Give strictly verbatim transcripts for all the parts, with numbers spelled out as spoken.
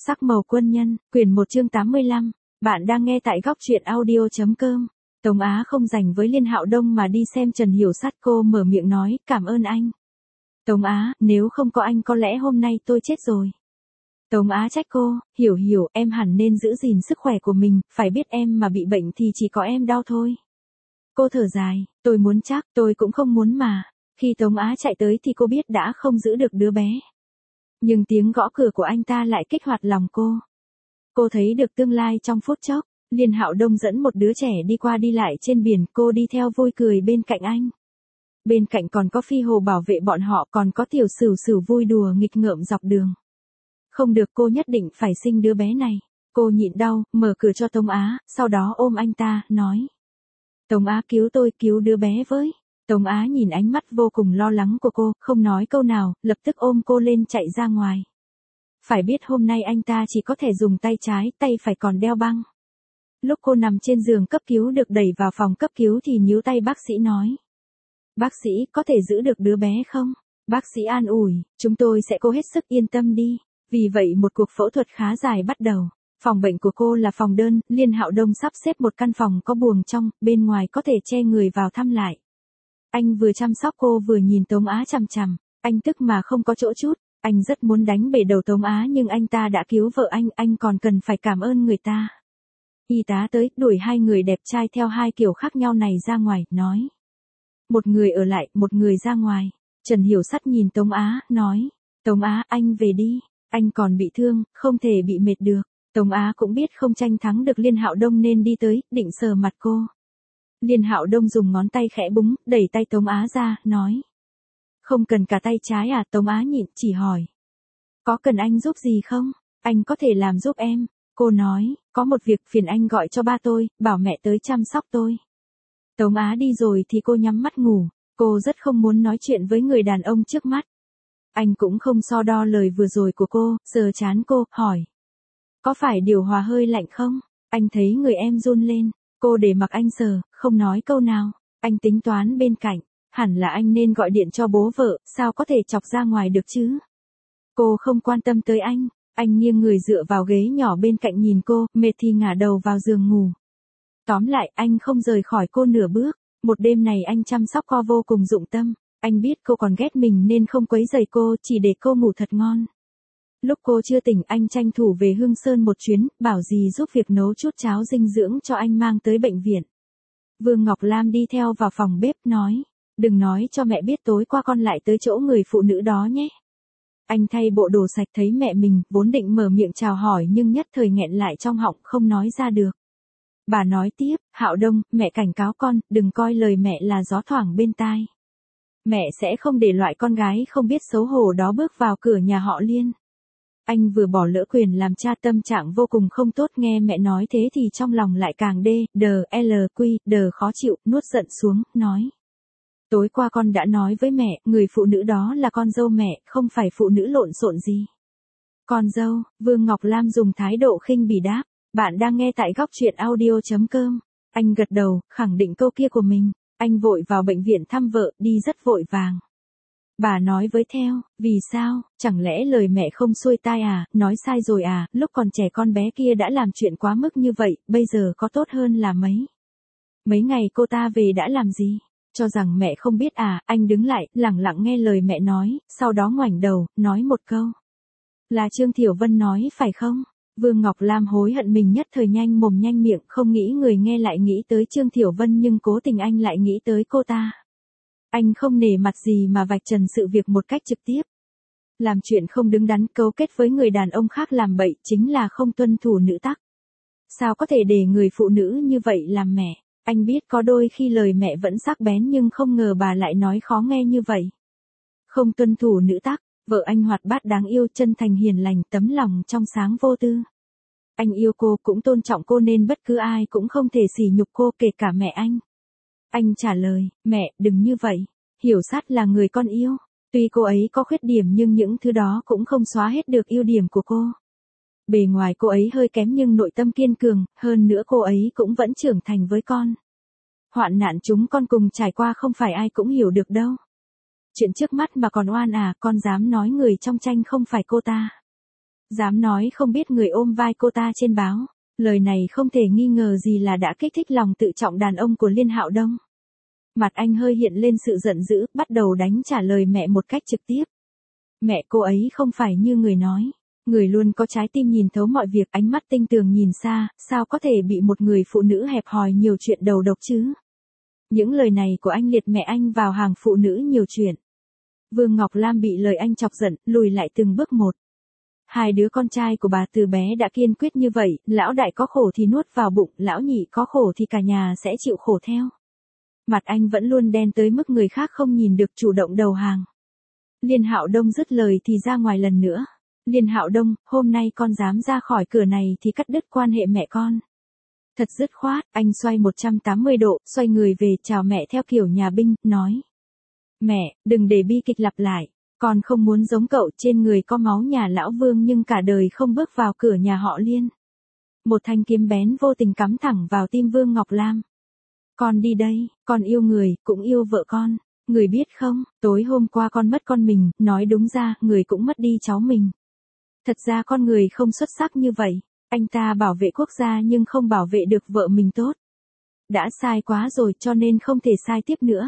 Sắc màu quân nhân, quyển một chương tám mươi lăm. Bạn đang nghe tại góc truyện audio.com. Tống Á không rảnh với Liên Hạo Đông mà đi xem Trần Hiểu Sát, cô mở miệng nói, cảm ơn anh. Tống Á, nếu không có anh có lẽ hôm nay tôi chết rồi. Tống Á trách cô, hiểu hiểu, em hẳn nên giữ gìn sức khỏe của mình, phải biết em mà bị bệnh thì chỉ có em đau thôi. Cô thở dài, tôi muốn chắc, tôi cũng không muốn mà. Khi Tống Á chạy tới thì cô biết đã không giữ được đứa bé. Nhưng tiếng gõ cửa của anh ta lại kích hoạt lòng cô. Cô thấy được tương lai trong phút chốc. Liên Hạo Đông dẫn một đứa trẻ đi qua đi lại trên biển, cô đi theo vui cười bên cạnh anh. Bên cạnh còn có Phi Hồ bảo vệ bọn họ, còn có Tiểu Sửu Sửu vui đùa nghịch ngợm dọc đường. Không được, cô nhất định phải sinh đứa bé này. Cô nhịn đau, mở cửa cho Tống Á, sau đó ôm anh ta, nói. Tống Á cứu tôi, cứu đứa bé với. Tống Á nhìn ánh mắt vô cùng lo lắng của cô, không nói câu nào, lập tức ôm cô lên chạy ra ngoài. Phải biết hôm nay anh ta chỉ có thể dùng tay trái, tay phải còn đeo băng. Lúc cô nằm trên giường cấp cứu được đẩy vào phòng cấp cứu thì níu tay bác sĩ nói. Bác sĩ, có thể giữ được đứa bé không? Bác sĩ an ủi, chúng tôi sẽ cố hết sức, yên tâm đi. Vì vậy một cuộc phẫu thuật khá dài bắt đầu. Phòng bệnh của cô là phòng đơn, Liên Hạo Đông sắp xếp một căn phòng có buồng trong, bên ngoài có thể che người vào thăm lại. Anh vừa chăm sóc cô vừa nhìn Tống Á chằm chằm, anh tức mà không có chỗ chút, anh rất muốn đánh bể đầu Tống Á nhưng anh ta đã cứu vợ anh, anh còn cần phải cảm ơn người ta. Y tá tới, đuổi hai người đẹp trai theo hai kiểu khác nhau này ra ngoài, nói. Một người ở lại, một người ra ngoài. Trần Hiểu Sát nhìn Tống Á, nói. Tống Á, anh về đi, anh còn bị thương, không thể bị mệt được. Tống Á cũng biết không tranh thắng được Liên Hạo Đông nên đi tới, định sờ mặt cô. Liên Hạo Đông dùng ngón tay khẽ búng, đẩy tay Tống Á ra, nói. Không cần cả tay trái à? Tống Á nhịn, chỉ hỏi. Có cần anh giúp gì không? Anh có thể làm giúp em. Cô nói, có một việc, phiền anh gọi cho ba tôi, bảo mẹ tới chăm sóc tôi. Tống Á đi rồi thì cô nhắm mắt ngủ, cô rất không muốn nói chuyện với người đàn ông trước mắt. Anh cũng không so đo lời vừa rồi của cô, sờ trán cô, hỏi. Có phải điều hòa hơi lạnh không? Anh thấy người em run lên, cô để mặc anh sờ, không nói câu nào. Anh tính toán bên cạnh, hẳn là anh nên gọi điện cho bố vợ, sao có thể chọc ra ngoài được chứ? Cô không quan tâm tới anh, anh nghiêng người dựa vào ghế nhỏ bên cạnh nhìn cô, mệt thì ngả đầu vào giường ngủ. Tóm lại, anh không rời khỏi cô nửa bước, một đêm này anh chăm sóc cô vô cùng dụng tâm, anh biết cô còn ghét mình nên không quấy rầy cô, chỉ để cô ngủ thật ngon. Lúc cô chưa tỉnh anh tranh thủ về Hương Sơn một chuyến, bảo dì giúp việc nấu chút cháo dinh dưỡng cho anh mang tới bệnh viện. Vương Ngọc Lam đi theo vào phòng bếp nói, đừng nói cho mẹ biết tối qua con lại tới chỗ người phụ nữ đó nhé. Anh thay bộ đồ sạch thấy mẹ mình, vốn định mở miệng chào hỏi nhưng nhất thời nghẹn lại trong họng không nói ra được. Bà nói tiếp, Hạo Đông, mẹ cảnh cáo con, đừng coi lời mẹ là gió thoảng bên tai. Mẹ sẽ không để loại con gái không biết xấu hổ đó bước vào cửa nhà họ Liên. Anh vừa bỏ lỡ quyền làm cha, tâm trạng vô cùng không tốt, nghe mẹ nói thế thì trong lòng lại càng đê, đờ, l, quy, đờ khó chịu, nuốt giận xuống, nói. Tối qua con đã nói với mẹ, người phụ nữ đó là con dâu mẹ, không phải phụ nữ lộn xộn gì. Con dâu, Vương Ngọc Lam dùng thái độ khinh bỉ đáp, bạn đang nghe tại góc truyện audio.com. Anh gật đầu, khẳng định câu kia của mình, anh vội vào bệnh viện thăm vợ, đi rất vội vàng. Bà nói với theo, vì sao, chẳng lẽ lời mẹ không xuôi tai à, nói sai rồi à, lúc còn trẻ con bé kia đã làm chuyện quá mức như vậy, bây giờ có tốt hơn là mấy. Mấy ngày cô ta về đã làm gì? Cho rằng mẹ không biết à, anh đứng lại, lẳng lặng nghe lời mẹ nói, sau đó ngoảnh đầu, nói một câu. Là Trương Thiểu Vân nói phải không? Vương Ngọc Lam hối hận mình nhất thời nhanh mồm nhanh miệng, không nghĩ người nghe lại nghĩ tới Trương Thiểu Vân nhưng cố tình anh lại nghĩ tới cô ta. Anh không nể mặt gì mà vạch trần sự việc một cách trực tiếp. Làm chuyện không đứng đắn, cấu kết với người đàn ông khác làm bậy, chính là không tuân thủ nữ tắc. Sao có thể để người phụ nữ như vậy làm mẹ? Anh biết có đôi khi lời mẹ vẫn sắc bén nhưng không ngờ bà lại nói khó nghe như vậy. Không tuân thủ nữ tắc, vợ anh hoạt bát đáng yêu, chân thành hiền lành, tấm lòng trong sáng vô tư. Anh yêu cô, cũng tôn trọng cô nên bất cứ ai cũng không thể sỉ nhục cô, kể cả mẹ anh. Anh trả lời, mẹ, đừng như vậy. Hiểu Sát là người con yêu. Tuy cô ấy có khuyết điểm nhưng những thứ đó cũng không xóa hết được ưu điểm của cô. Bề ngoài cô ấy hơi kém nhưng nội tâm kiên cường, hơn nữa cô ấy cũng vẫn trưởng thành với con. Hoạn nạn chúng con cùng trải qua không phải ai cũng hiểu được đâu. Chuyện trước mắt mà còn oan à, con dám nói người trong tranh không phải cô ta. Dám nói không biết người ôm vai cô ta trên báo. Lời này không thể nghi ngờ gì là đã kích thích lòng tự trọng đàn ông của Liên Hạo Đông. Mặt anh hơi hiện lên sự giận dữ, bắt đầu đánh trả lời mẹ một cách trực tiếp. Mẹ cô ấy không phải như người nói. Người luôn có trái tim nhìn thấu mọi việc, ánh mắt tinh tường nhìn xa, sao có thể bị một người phụ nữ hẹp hòi nhiều chuyện đầu độc chứ? Những lời này của anh liệt mẹ anh vào hàng phụ nữ nhiều chuyện. Vương Ngọc Lam bị lời anh chọc giận, lùi lại từng bước một. Hai đứa con trai của bà từ bé đã kiên quyết như vậy, lão đại có khổ thì nuốt vào bụng, lão nhị có khổ thì cả nhà sẽ chịu khổ theo. Mặt anh vẫn luôn đen tới mức người khác không nhìn được, chủ động đầu hàng. Liên Hạo Đông dứt lời thì ra ngoài lần nữa. Liên Hạo Đông, hôm nay con dám ra khỏi cửa này thì cắt đứt quan hệ mẹ con. Thật dứt khoát, anh xoay một trăm tám mươi độ, xoay người về chào mẹ theo kiểu nhà binh, nói. Mẹ, đừng để bi kịch lặp lại. Con không muốn giống cậu, trên người có máu nhà lão Vương nhưng cả đời không bước vào cửa nhà họ Liên. Một thanh kiếm bén vô tình cắm thẳng vào tim Vương Ngọc Lam. Con đi đây, con yêu người, cũng yêu vợ con. Người biết không, tối hôm qua con mất con mình, nói đúng ra, người cũng mất đi cháu mình. Thật ra con người không xuất sắc như vậy. Anh ta bảo vệ quốc gia nhưng không bảo vệ được vợ mình tốt. Đã sai quá rồi cho nên không thể sai tiếp nữa.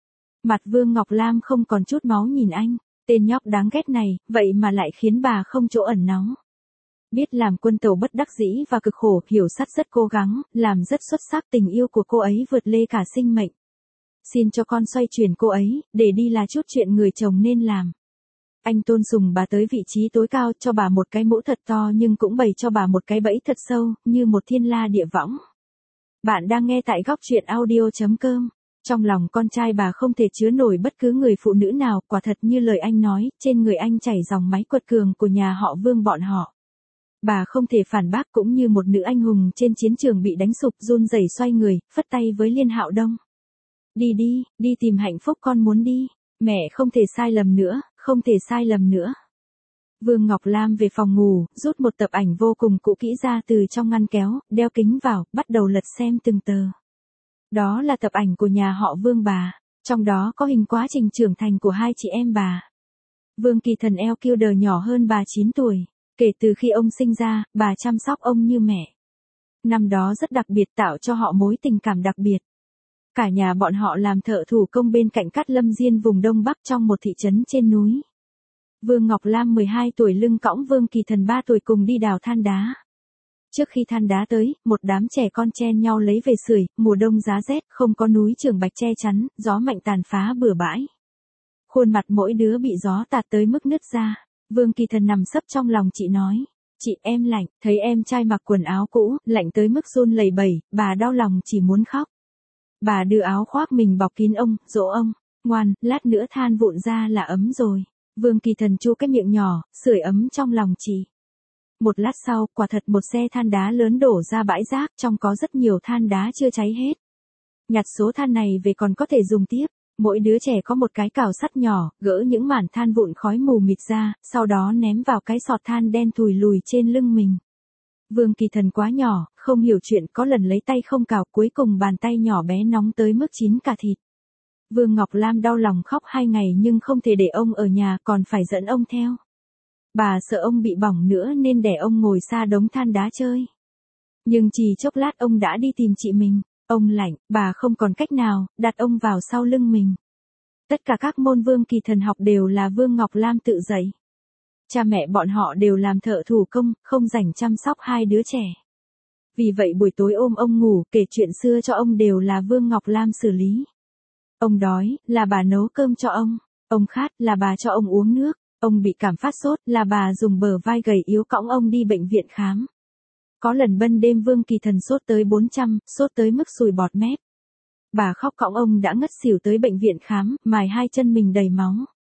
Mặt Vương Ngọc Lam không còn chút máu nhìn anh. Tên nhóc đáng ghét này, vậy mà lại khiến bà không chỗ ẩn náu. Biết làm quân tàu bất đắc dĩ và cực khổ, Hiểu Sắt rất cố gắng, làm rất xuất sắc, tình yêu của cô ấy vượt lê cả sinh mệnh. Xin cho con xoay chuyển cô ấy, để đi là chút chuyện người chồng nên làm. Anh tôn sùng bà tới vị trí tối cao, cho bà một cái mũ thật to nhưng cũng bày cho bà một cái bẫy thật sâu, như một thiên la địa võng. Bạn đang nghe tại góc truyện audio chấm com. Trong lòng con trai bà không thể chứa nổi bất cứ người phụ nữ nào, quả thật như lời anh nói, trên người anh chảy dòng máy quật cường của nhà họ Vương bọn họ. Bà không thể phản bác, cũng như một nữ anh hùng trên chiến trường bị đánh sụp, run rẩy xoay người, phất tay với Liên Hạo Đông. Đi đi, đi tìm hạnh phúc con muốn đi. Mẹ không thể sai lầm nữa, không thể sai lầm nữa. Vương Ngọc Lam về phòng ngủ, rút một tập ảnh vô cùng cũ kỹ ra từ trong ngăn kéo, đeo kính vào, bắt đầu lật xem từng tờ. Đó là tập ảnh của nhà họ Vương bà, trong đó có hình quá trình trưởng thành của hai chị em bà. Vương Kỳ Thần eo kiêu đờ nhỏ hơn bà chín tuổi, kể từ khi ông sinh ra, bà chăm sóc ông như mẹ. Năm đó rất đặc biệt, tạo cho họ mối tình cảm đặc biệt. Cả nhà bọn họ làm thợ thủ công bên cạnh Cát Lâm Diên vùng Đông Bắc trong một thị trấn trên núi. Vương Ngọc Lam mười hai tuổi lưng cõng Vương Kỳ Thần ba tuổi cùng đi đào than đá. Trước khi than đá tới, một đám trẻ con chen nhau lấy về sưởi, mùa đông giá rét, không có núi trường bạch che chắn, gió mạnh tàn phá bừa bãi. Khuôn mặt mỗi đứa bị gió tạt tới mức nứt ra. Vương Kỳ Thần nằm sấp trong lòng chị nói. Chị, em lạnh, thấy em trai mặc quần áo cũ, lạnh tới mức run lẩy bẩy, bà đau lòng chỉ muốn khóc. Bà đưa áo khoác mình bọc kín ông, dỗ ông. Ngoan, lát nữa than vụn ra là ấm rồi. Vương Kỳ Thần chu cái miệng nhỏ, sưởi ấm trong lòng chị. Một lát sau, quả thật một xe than đá lớn đổ ra bãi rác, trong có rất nhiều than đá chưa cháy hết. Nhặt số than này về còn có thể dùng tiếp. Mỗi đứa trẻ có một cái cào sắt nhỏ, gỡ những mảng than vụn khói mù mịt ra, sau đó ném vào cái sọt than đen thùi lùi trên lưng mình. Vương Kỳ Thần quá nhỏ, không hiểu chuyện, có lần lấy tay không cào, cuối cùng bàn tay nhỏ bé nóng tới mức chín cả thịt. Vương Ngọc Lam đau lòng khóc hai ngày nhưng không thể để ông ở nhà, còn phải dẫn ông theo. Bà sợ ông bị bỏng nữa nên để ông ngồi xa đống than đá chơi. Nhưng chỉ chốc lát ông đã đi tìm chị mình. Ông lạnh, bà không còn cách nào, đặt ông vào sau lưng mình. Tất cả các môn Vương Kỳ Thần học đều là Vương Ngọc Lam tự dạy. Cha mẹ bọn họ đều làm thợ thủ công, không rảnh chăm sóc hai đứa trẻ. Vì vậy buổi tối ôm ông ngủ, kể chuyện xưa cho ông đều là Vương Ngọc Lam xử lý. Ông đói, là bà nấu cơm cho ông. Ông khát, là bà cho ông uống nước. Ông bị cảm phát sốt, là bà dùng bờ vai gầy yếu cõng ông đi bệnh viện khám. Có lần ban đêm Vương Kỳ Thần sốt tới bốn trăm, sốt tới mức sùi bọt mép. Bà khóc cõng ông đã ngất xỉu tới bệnh viện khám, mài hai chân mình đầy máu.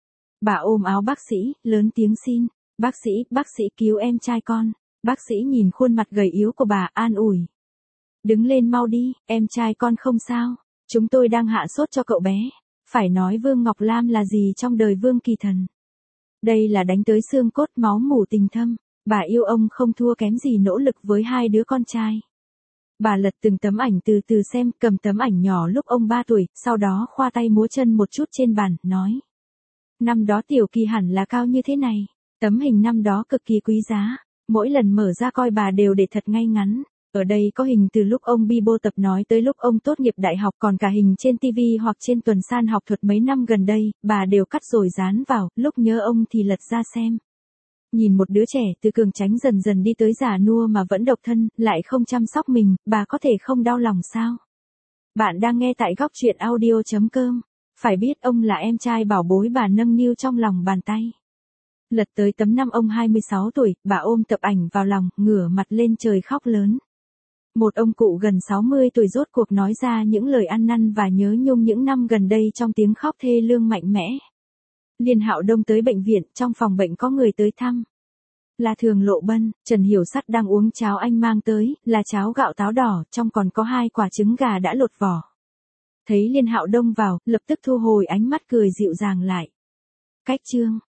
Bà ôm áo bác sĩ, lớn tiếng xin, bác sĩ, bác sĩ cứu em trai con. Bác sĩ nhìn khuôn mặt gầy yếu của bà, an ủi. Đứng lên mau đi, em trai con không sao, chúng tôi đang hạ sốt cho cậu bé. Phải nói Vương Ngọc Lam là gì trong đời Vương Kỳ Thần. Đây là đánh tới xương cốt, máu mủ tình thâm. Bà yêu ông không thua kém gì nỗ lực với hai đứa con trai. Bà lật từng tấm ảnh từ từ xem, cầm tấm ảnh nhỏ lúc ông ba tuổi, sau đó khoa tay múa chân một chút trên bàn, nói. Năm đó Tiểu Kỳ hẳn là cao như thế này. Tấm hình năm đó cực kỳ quý giá, mỗi lần mở ra coi bà đều để thật ngay ngắn. Ở đây có hình từ lúc ông Bibo tập nói tới lúc ông tốt nghiệp đại học, còn cả hình trên ti vi hoặc trên tuần san học thuật mấy năm gần đây, bà đều cắt rồi dán vào, lúc nhớ ông thì lật ra xem. Nhìn một đứa trẻ từ cường tráng dần dần đi tới già nua mà vẫn độc thân, lại không chăm sóc mình, bà có thể không đau lòng sao? Bạn đang nghe tại góc truyện audio chấm com. Phải biết ông là em trai bảo bối bà nâng niu trong lòng bàn tay. Lật tới tấm năm ông hai mươi sáu tuổi, bà ôm tập ảnh vào lòng, ngửa mặt lên trời khóc lớn. Một ông cụ gần sáu mươi tuổi rốt cuộc nói ra những lời ăn năn và nhớ nhung những năm gần đây trong tiếng khóc thê lương mạnh mẽ. Liên Hạo Đông tới bệnh viện, trong phòng bệnh có người tới thăm. Là Thường Lộ Bân, Trần Hiểu Sắt đang uống cháo anh mang tới, là cháo gạo táo đỏ, trong còn có hai quả trứng gà đã lột vỏ. Thấy Liên Hạo Đông vào, lập tức thu hồi ánh mắt cười dịu dàng lại. Cách Trương,